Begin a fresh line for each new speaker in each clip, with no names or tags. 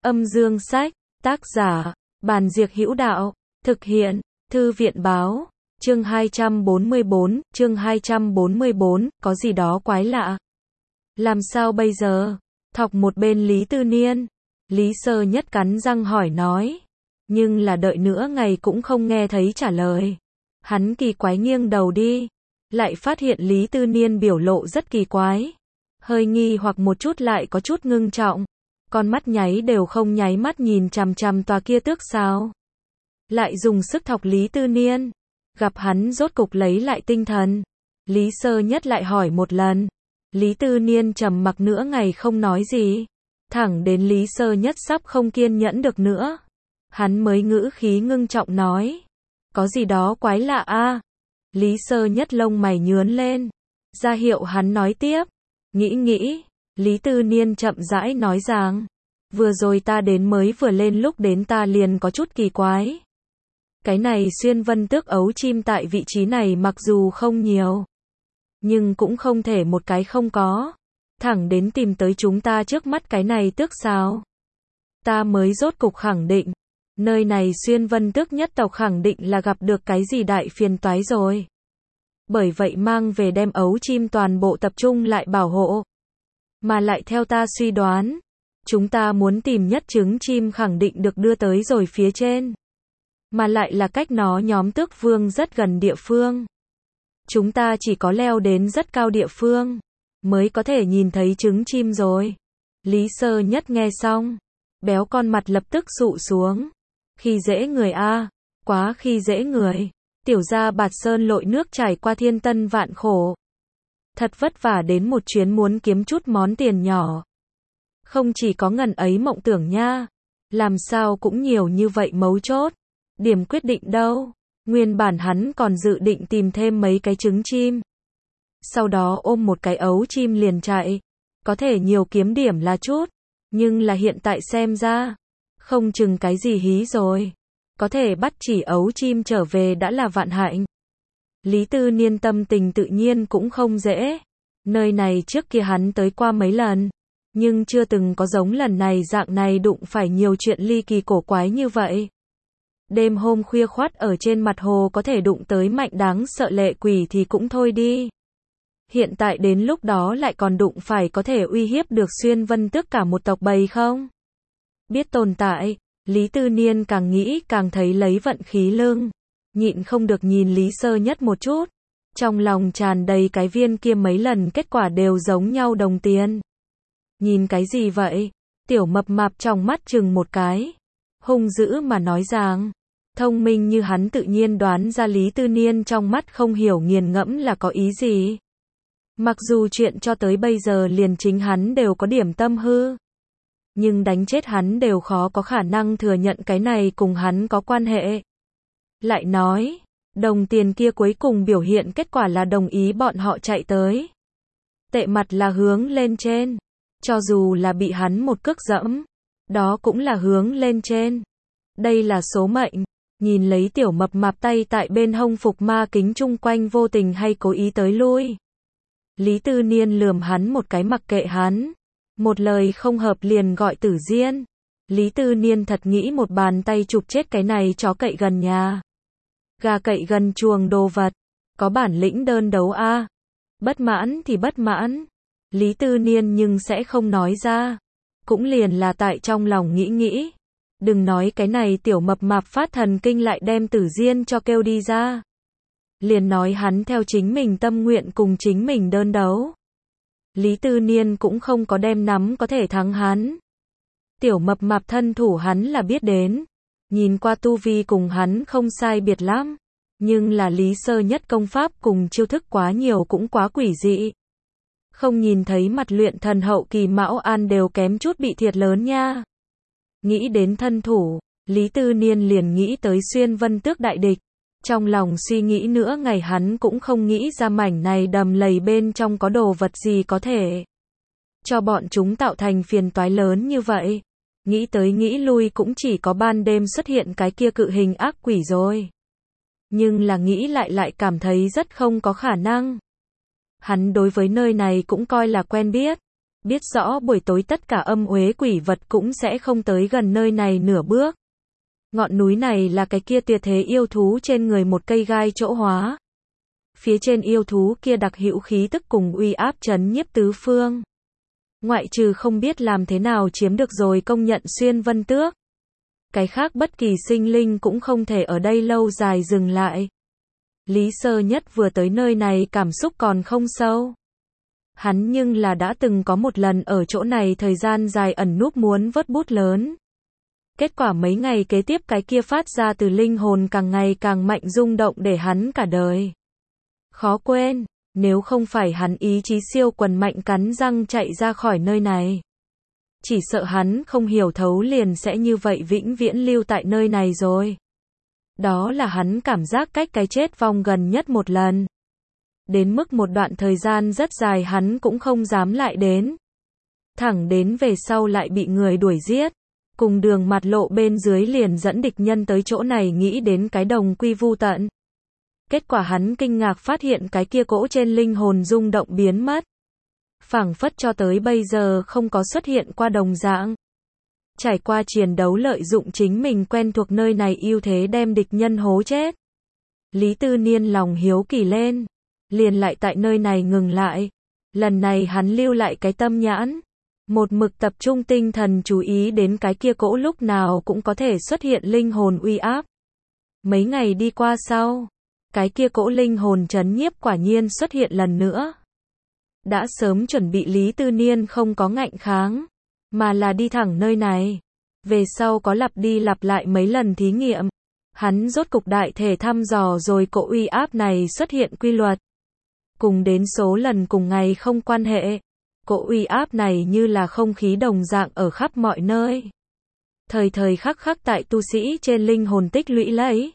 Âm dương sách, tác giả, Bàn Diệc Hữu Đạo, thực hiện, Thư viện báo, chương 244, có gì đó quái lạ. Làm sao bây giờ? Thọc một bên Lý Tư Niên. Lý Sơ Nhất cắn răng hỏi nói. Nhưng là đợi nữa ngày cũng không nghe thấy trả lời. Hắn kỳ quái nghiêng đầu đi. Lại phát hiện Lý Tư Niên biểu lộ rất kỳ quái. Hơi nghi hoặc một chút lại có chút ngưng trọng. Con mắt nháy đều không nháy mắt nhìn chằm chằm tòa kia tước sao. Lại dùng sức thọc Lý Tư Niên. Gặp hắn rốt cục lấy lại tinh thần. Lý Sơ Nhất lại hỏi một lần. Lý Tư Niên trầm mặc nửa ngày không nói gì. Thẳng đến Lý Sơ Nhất sắp không kiên nhẫn được nữa. Hắn mới ngữ khí ngưng trọng nói. Có gì đó quái lạ a. Lý Sơ Nhất lông mày nhướn lên. Ra hiệu hắn nói tiếp. Nghĩ. Lý Tư Niên chậm rãi nói rằng. Vừa rồi ta đến mới vừa lên lúc đến ta liền có chút kỳ quái. Cái này xuyên vân tước ấu chim tại vị trí này mặc dù không nhiều. Nhưng cũng không thể một cái không có. Thẳng đến tìm tới chúng ta trước mắt cái này tước sao. Ta mới rốt cục khẳng định. Nơi này xuyên vân tước nhất tộc khẳng định là gặp được cái gì đại phiền toái rồi. Bởi vậy mang về đem ấu chim toàn bộ tập trung lại bảo hộ. Mà lại theo ta suy đoán. Chúng ta muốn tìm nhất trứng chim khẳng định được đưa tới rồi phía trên. Mà lại là cách nó nhóm tước vương rất gần địa phương. Chúng ta chỉ có leo đến rất cao địa phương. Mới có thể nhìn thấy trứng chim rồi. Lý Sơ Nhất nghe xong. Béo con mặt lập tức sụ xuống. Khi dễ người a, quá khi dễ người. Tiểu gia Bạt Sơn lội nước trải qua thiên tân vạn khổ. Thật vất vả đến một chuyến muốn kiếm chút món tiền nhỏ. Không chỉ có ngần ấy mộng tưởng nha. Làm sao cũng nhiều như vậy mấu chốt. Điểm quyết định đâu. Nguyên bản hắn còn dự định tìm thêm mấy cái trứng chim. Sau đó ôm một cái ấu chim liền chạy. Có thể nhiều kiếm điểm là chút. Nhưng là hiện tại xem ra. Không chừng cái gì hí rồi. Có thể bắt chỉ ấu chim trở về đã là vạn hạnh. Lý Tư Niên tâm tình tự nhiên cũng không dễ. Nơi này trước kia hắn tới qua mấy lần. Nhưng chưa từng có giống lần này dạng này đụng phải nhiều chuyện ly kỳ cổ quái như vậy. Đêm hôm khuya khoắt ở trên mặt hồ có thể đụng tới mạnh đáng sợ lệ quỷ thì cũng thôi đi. Hiện tại đến lúc đó lại còn đụng phải có thể uy hiếp được xuyên vân tước cả một tộc bầy không? Biết tồn tại, Lý Tư Niên càng nghĩ càng thấy lấy vận khí lưng. Nhịn không được nhìn Lý Sơ Nhất một chút. Trong lòng tràn đầy cái viên kia mấy lần kết quả đều giống nhau đồng tiền. Nhìn cái gì vậy? Tiểu mập mạp trong mắt chừng một cái. Hung dữ mà nói rằng. Thông minh như hắn tự nhiên đoán ra Lý Tư Niên trong mắt không hiểu nghiền ngẫm là có ý gì. Mặc dù chuyện cho tới bây giờ liền chính hắn đều có điểm tâm hư. Nhưng đánh chết hắn đều khó có khả năng thừa nhận cái này cùng hắn có quan hệ. Lại nói, đồng tiền kia cuối cùng biểu hiện kết quả là đồng ý bọn họ chạy tới. Tệ mặt là hướng lên trên. Cho dù là bị hắn một cước dẫm, đó cũng là hướng lên trên. Đây là số mệnh. Nhìn lấy tiểu mập mạp tay tại bên hông phục ma kính chung quanh vô tình hay cố ý tới lui. Lý Tư Niên lườm hắn một cái mặc kệ hắn. Một lời không hợp liền gọi Tử Diên. Lý Tư Niên thật nghĩ một bàn tay chụp chết cái này chó cậy gần nhà. Gà cậy gần chuồng đồ vật. Có bản lĩnh đơn đấu a. Bất mãn thì bất mãn. Lý Tư Niên nhưng sẽ không nói ra. Cũng liền là tại trong lòng nghĩ. Đừng nói cái này tiểu mập mạp phát thần kinh lại đem Tử Diên cho kêu đi ra. Liền nói hắn theo chính mình tâm nguyện cùng chính mình đơn đấu. Lý Tư Niên cũng không có đem nắm có thể thắng hắn. Tiểu mập mạp thân thủ hắn là biết đến. Nhìn qua tu vi cùng hắn không sai biệt lắm. Nhưng là Lý Sơ Nhất công pháp cùng chiêu thức quá nhiều cũng quá quỷ dị. Không nhìn thấy mặt luyện thần hậu kỳ Mão An đều kém chút bị thiệt lớn nha. Nghĩ đến thân thủ, Lý Tư Niên liền nghĩ tới xuyên vân tước đại địch. Trong lòng suy nghĩ nữa ngày hắn cũng không nghĩ ra mảnh này đầm lầy bên trong có đồ vật gì có thể cho bọn chúng tạo thành phiền toái lớn như vậy. Nghĩ tới nghĩ lui cũng chỉ có ban đêm xuất hiện cái kia cự hình ác quỷ rồi. Nhưng là nghĩ lại cảm thấy rất không có khả năng. Hắn đối với nơi này cũng coi là quen biết. Biết rõ buổi tối tất cả âm uế quỷ vật cũng sẽ không tới gần nơi này nửa bước. Ngọn núi này là cái kia tuyệt thế yêu thú trên người một cây gai chỗ hóa. Phía trên yêu thú kia đặc hữu khí tức cùng uy áp trấn nhiếp tứ phương. Ngoại trừ không biết làm thế nào chiếm được rồi công nhận Xuyên Vân Tước. Cái khác bất kỳ sinh linh cũng không thể ở đây lâu dài dừng lại. Lý Sơ Nhất vừa tới nơi này cảm xúc còn không sâu. Hắn nhưng là đã từng có một lần ở chỗ này thời gian dài ẩn núp muốn vớt bút lớn. Kết quả mấy ngày kế tiếp cái kia phát ra từ linh hồn càng ngày càng mạnh rung động để hắn cả đời khó quên, nếu không phải hắn ý chí siêu quần mạnh cắn răng chạy ra khỏi nơi này. Chỉ sợ hắn không hiểu thấu liền sẽ như vậy vĩnh viễn lưu tại nơi này rồi. Đó là hắn cảm giác cách cái chết vong gần nhất một lần. Đến mức một đoạn thời gian rất dài hắn cũng không dám lại đến. Thẳng đến về sau lại bị người đuổi giết. Cùng đường mặt lộ bên dưới liền dẫn địch nhân tới chỗ này nghĩ đến cái đồng quy vu tận. Kết quả hắn kinh ngạc phát hiện cái kia cỗ trên linh hồn rung động biến mất. Phảng phất cho tới bây giờ không có xuất hiện qua đồng dạng. Trải qua chiến đấu lợi dụng chính mình quen thuộc nơi này ưu thế đem địch nhân hố chết. Lý Tư Niên lòng hiếu kỳ lên. Liền lại tại nơi này ngừng lại. Lần này hắn lưu lại cái tâm nhãn. Một mực tập trung tinh thần chú ý đến cái kia cỗ lúc nào cũng có thể xuất hiện linh hồn uy áp. Mấy ngày đi qua sau, cái kia cỗ linh hồn trấn nhiếp quả nhiên xuất hiện lần nữa. Đã sớm chuẩn bị Lý Tư Niên không có ngạnh kháng, mà là đi thẳng nơi này. Về sau có lặp đi lặp lại mấy lần thí nghiệm, hắn rốt cục đại thể thăm dò rồi cỗ uy áp này xuất hiện quy luật. Cùng đến số lần cùng ngày không quan hệ. Cỗ uy áp này như là không khí đồng dạng ở khắp mọi nơi. Thời thời khắc khắc tại tu sĩ trên linh hồn tích lũy lấy.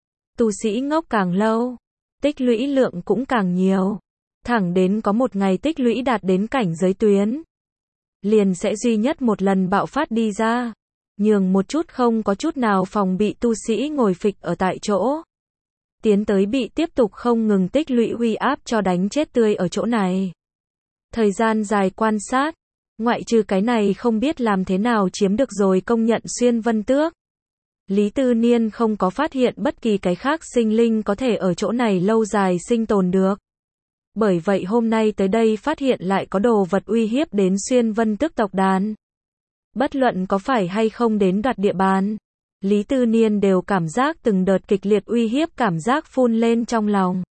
Tu sĩ ngốc càng lâu, tích lũy lượng cũng càng nhiều. Thẳng đến có một ngày tích lũy đạt đến cảnh giới tuyến. Liền sẽ duy nhất một lần bạo phát đi ra. Nhường một chút không có chút nào phòng bị tu sĩ ngồi phịch ở tại chỗ. Tiến tới bị tiếp tục không ngừng tích lũy uy áp cho đánh chết tươi ở chỗ này. Thời gian dài quan sát, ngoại trừ cái này không biết làm thế nào chiếm được rồi công nhận Xuyên Vân Tước. Lý Tư Niên không có phát hiện bất kỳ cái khác sinh linh có thể ở chỗ này lâu dài sinh tồn được. Bởi vậy hôm nay tới đây phát hiện lại có đồ vật uy hiếp đến Xuyên Vân Tước tộc đàn. Bất luận có phải hay không đến đoạt địa bàn, Lý Tư Niên đều cảm giác từng đợt kịch liệt uy hiếp cảm giác phun lên trong lòng.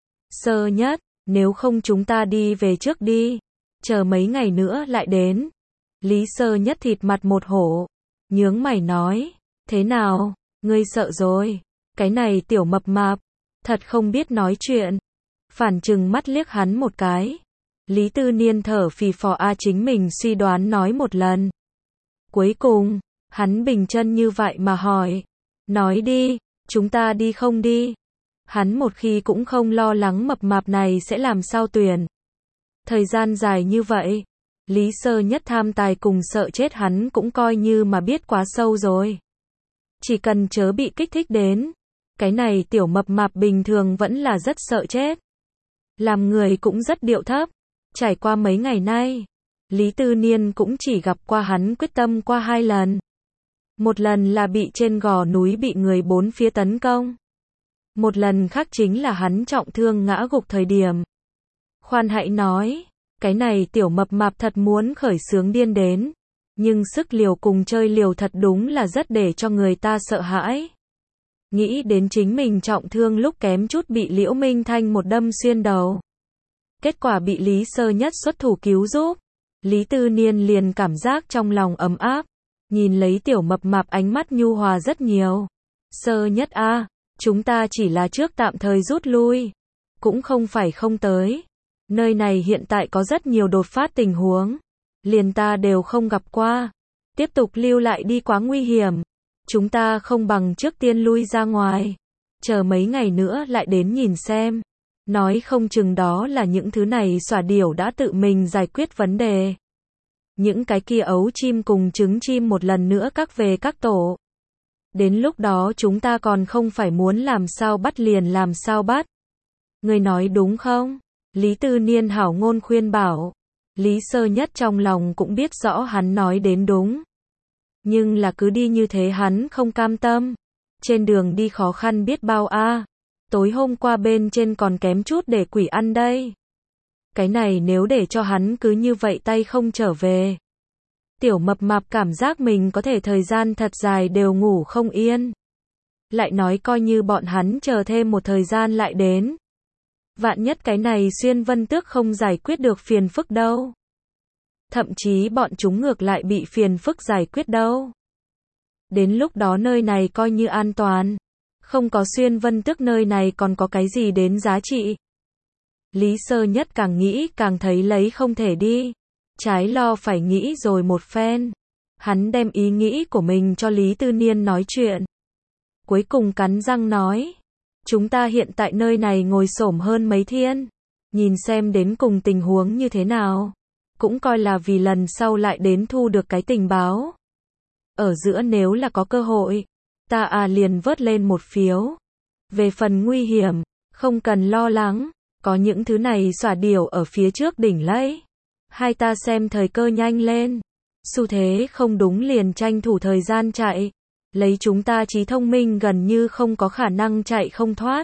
Sơ Nhất, nếu không chúng ta đi về trước đi, chờ mấy ngày nữa lại đến. Lý Sơ Nhất thịt mặt một hổ, nhướng mày nói, thế nào, ngươi sợ rồi, cái này tiểu mập mạp, thật không biết nói chuyện. Phản trừng mắt liếc hắn một cái. Lý Tư Niên thở phì phò chính mình suy đoán nói một lần. Cuối cùng, hắn bình chân như vậy mà hỏi, nói đi, chúng ta đi không đi? Hắn một khi cũng không lo lắng mập mạp này sẽ làm sao tuyển. Thời gian dài như vậy, Lý Sơ Nhất tham tài cùng sợ chết hắn cũng coi như mà biết quá sâu rồi. Chỉ cần chớ bị kích thích đến, cái này tiểu mập mạp bình thường vẫn là rất sợ chết. Làm người cũng rất điệu thấp. Trải qua mấy ngày nay, Lý Tư Niên cũng chỉ gặp qua hắn quyết tâm qua 2 lần. Một lần là bị trên gò núi bị người bốn phía tấn công. Một lần khác chính là hắn trọng thương ngã gục thời điểm. Khoan hãy nói, cái này tiểu mập mạp thật muốn khởi xướng điên đến. Nhưng sức liều cùng chơi liều thật đúng là rất để cho người ta sợ hãi. Nghĩ đến chính mình trọng thương lúc kém chút bị Liễu Minh Thanh một đâm xuyên đầu. Kết quả bị Lý Sơ Nhất xuất thủ cứu giúp. Lý Tư Niên liền cảm giác trong lòng ấm áp. Nhìn lấy tiểu mập mạp ánh mắt nhu hòa rất nhiều. Sơ Nhất chúng ta chỉ là trước tạm thời rút lui. Cũng không phải không tới. Nơi này hiện tại có rất nhiều đột phát tình huống. Liền ta đều không gặp qua. Tiếp tục lưu lại đi quá nguy hiểm. Chúng ta không bằng trước tiên lui ra ngoài. Chờ mấy ngày nữa lại đến nhìn xem. Nói không chừng đó là những thứ này xỏa điểu đã tự mình giải quyết vấn đề. Những cái kia ấu chim cùng trứng chim một lần nữa các về các tổ. Đến lúc đó chúng ta còn không phải muốn làm sao bắt liền làm sao bắt. Người nói đúng không? Lý Tư Niên hảo ngôn khuyên bảo. Lý Sơ Nhất trong lòng cũng biết rõ hắn nói đến đúng. Nhưng là cứ đi như thế hắn không cam tâm. Trên đường đi khó khăn biết bao a. Tối hôm qua bên trên còn kém chút để quỷ ăn đây. Cái này nếu để cho hắn cứ như vậy tay không trở về. Tiểu mập mạp cảm giác mình có thể thời gian thật dài đều ngủ không yên. Lại nói coi như bọn hắn chờ thêm một thời gian lại đến. Vạn nhất cái này Xuyên Vân Tước không giải quyết được phiền phức đâu. Thậm chí bọn chúng ngược lại bị phiền phức giải quyết đâu. Đến lúc đó nơi này coi như an toàn. Không có Xuyên Vân Tước nơi này còn có cái gì đến giá trị. Lý Sơ Nhất càng nghĩ càng thấy lấy không thể đi. Trái lo phải nghĩ rồi một phen. Hắn đem ý nghĩ của mình cho Lý Tư Niên nói chuyện. Cuối cùng cắn răng nói. Chúng ta hiện tại nơi này ngồi xổm hơn mấy thiên. Nhìn xem đến cùng tình huống như thế nào. Cũng coi là vì lần sau lại đến thu được cái tình báo. Ở giữa nếu là có cơ hội. Ta liền vớt lên một phiếu. Về phần nguy hiểm. Không cần lo lắng. Có những thứ này xỏa điểu ở phía trước đỉnh lấy. Hai ta xem thời cơ nhanh lên. Xu thế không đúng liền tranh thủ thời gian chạy. Lấy chúng ta trí thông minh gần như không có khả năng chạy không thoát.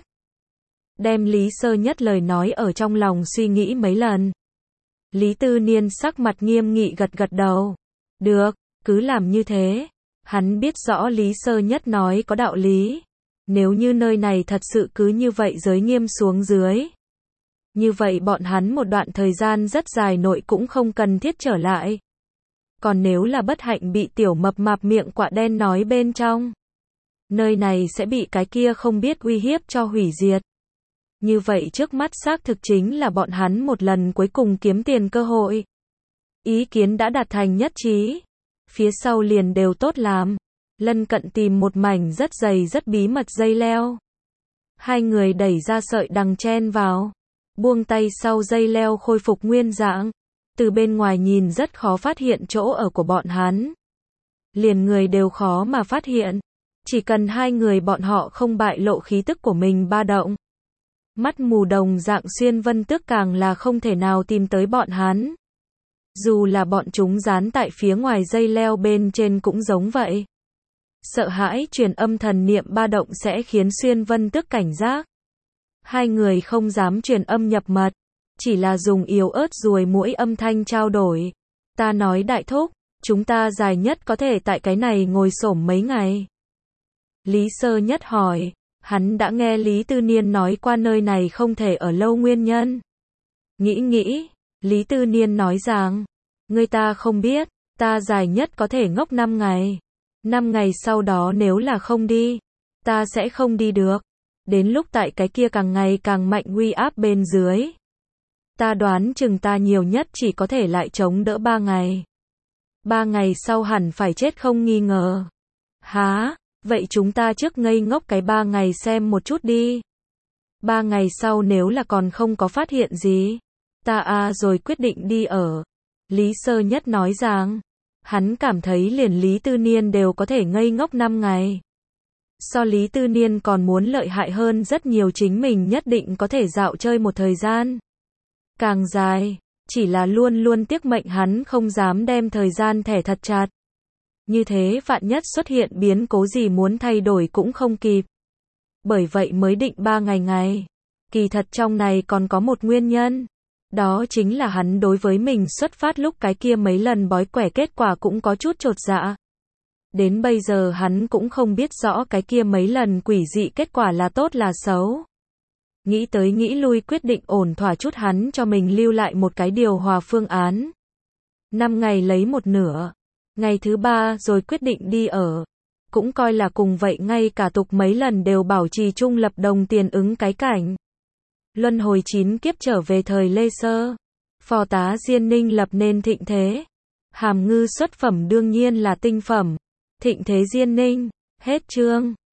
Đem Lý Sơ Nhất lời nói ở trong lòng suy nghĩ mấy lần. Lý Tư Niên sắc mặt nghiêm nghị gật gật đầu. Được, cứ làm như thế. Hắn biết rõ Lý Sơ Nhất nói có đạo lý. Nếu như nơi này thật sự cứ như vậy giới nghiêm xuống dưới. Như vậy bọn hắn một đoạn thời gian rất dài nội cũng không cần thiết trở lại. Còn nếu là bất hạnh bị tiểu mập mạp miệng quạ đen nói bên trong. Nơi này sẽ bị cái kia không biết uy hiếp cho hủy diệt. Như vậy trước mắt xác thực chính là bọn hắn một lần cuối cùng kiếm tiền cơ hội. Ý kiến đã đạt thành nhất trí. Phía sau liền đều tốt làm. Lân cận tìm một mảnh rất dày rất bí mật dây leo. Hai người đẩy ra sợi đằng chen vào. Buông tay sau dây leo khôi phục nguyên dạng. Từ bên ngoài nhìn rất khó phát hiện chỗ ở của bọn hắn. Liền người đều khó mà phát hiện. Chỉ cần hai người bọn họ không bại lộ khí tức của mình ba động. Mắt mù đồng dạng Xuyên Vân Tước càng là không thể nào tìm tới bọn hắn. Dù là bọn chúng dán tại phía ngoài dây leo bên trên cũng giống vậy. Sợ hãi truyền âm thần niệm ba động sẽ khiến Xuyên Vân Tước cảnh giác. Hai người không dám truyền âm nhập mật. Chỉ là dùng yếu ớt ruồi muỗi âm thanh trao đổi. Ta nói đại thúc, chúng ta dài nhất có thể tại cái này ngồi xổm mấy ngày. Lý Sơ Nhất hỏi, hắn đã nghe Lý Tư Niên nói qua nơi này không thể ở lâu nguyên nhân. Nghĩ, Lý Tư Niên nói rằng, người ta không biết, ta dài nhất có thể ngốc 5 ngày. 5 ngày sau đó nếu là không đi, ta sẽ không đi được. Đến lúc tại cái kia càng ngày càng mạnh uy áp bên dưới. Ta đoán chừng ta nhiều nhất chỉ có thể lại chống đỡ 3 ngày. 3 ngày sau hẳn phải chết không nghi ngờ. Hả? Vậy chúng ta trước ngây ngốc cái 3 ngày xem một chút đi. 3 ngày sau nếu là còn không có phát hiện gì. Ta rồi quyết định đi ở. Lý Sơ Nhất nói rằng. Hắn cảm thấy liền Lý Tư Niên đều có thể ngây ngốc 5 ngày. So Lý Tư Niên còn muốn lợi hại hơn rất nhiều chính mình nhất định có thể dạo chơi một thời gian. Càng dài, chỉ là luôn luôn tiếc mệnh hắn không dám đem thời gian thẻ thật chặt. Như thế vạn nhất xuất hiện biến cố gì muốn thay đổi cũng không kịp. Bởi vậy mới định 3 ngày. Kỳ thật trong này còn có một nguyên nhân. Đó chính là hắn đối với mình xuất phát lúc cái kia mấy lần bói quẻ kết quả cũng có chút chột dạ. Đến bây giờ hắn cũng không biết rõ cái kia mấy lần quỷ dị kết quả là tốt là xấu. Nghĩ tới nghĩ lui quyết định ổn thỏa chút hắn cho mình lưu lại một cái điều hòa phương án. 5 ngày lấy một nửa. Ngày thứ 3 rồi quyết định đi ở. Cũng coi là cùng vậy ngay cả tục mấy lần đều bảo trì trung lập đồng tiền ứng cái cảnh. Luân hồi 9 kiếp trở về thời Lê Sơ. Phò tá Diên Ninh lập nên thịnh thế. Hàm ngư xuất phẩm đương nhiên là tinh phẩm. Thịnh thế Diên Ninh. Hết chương.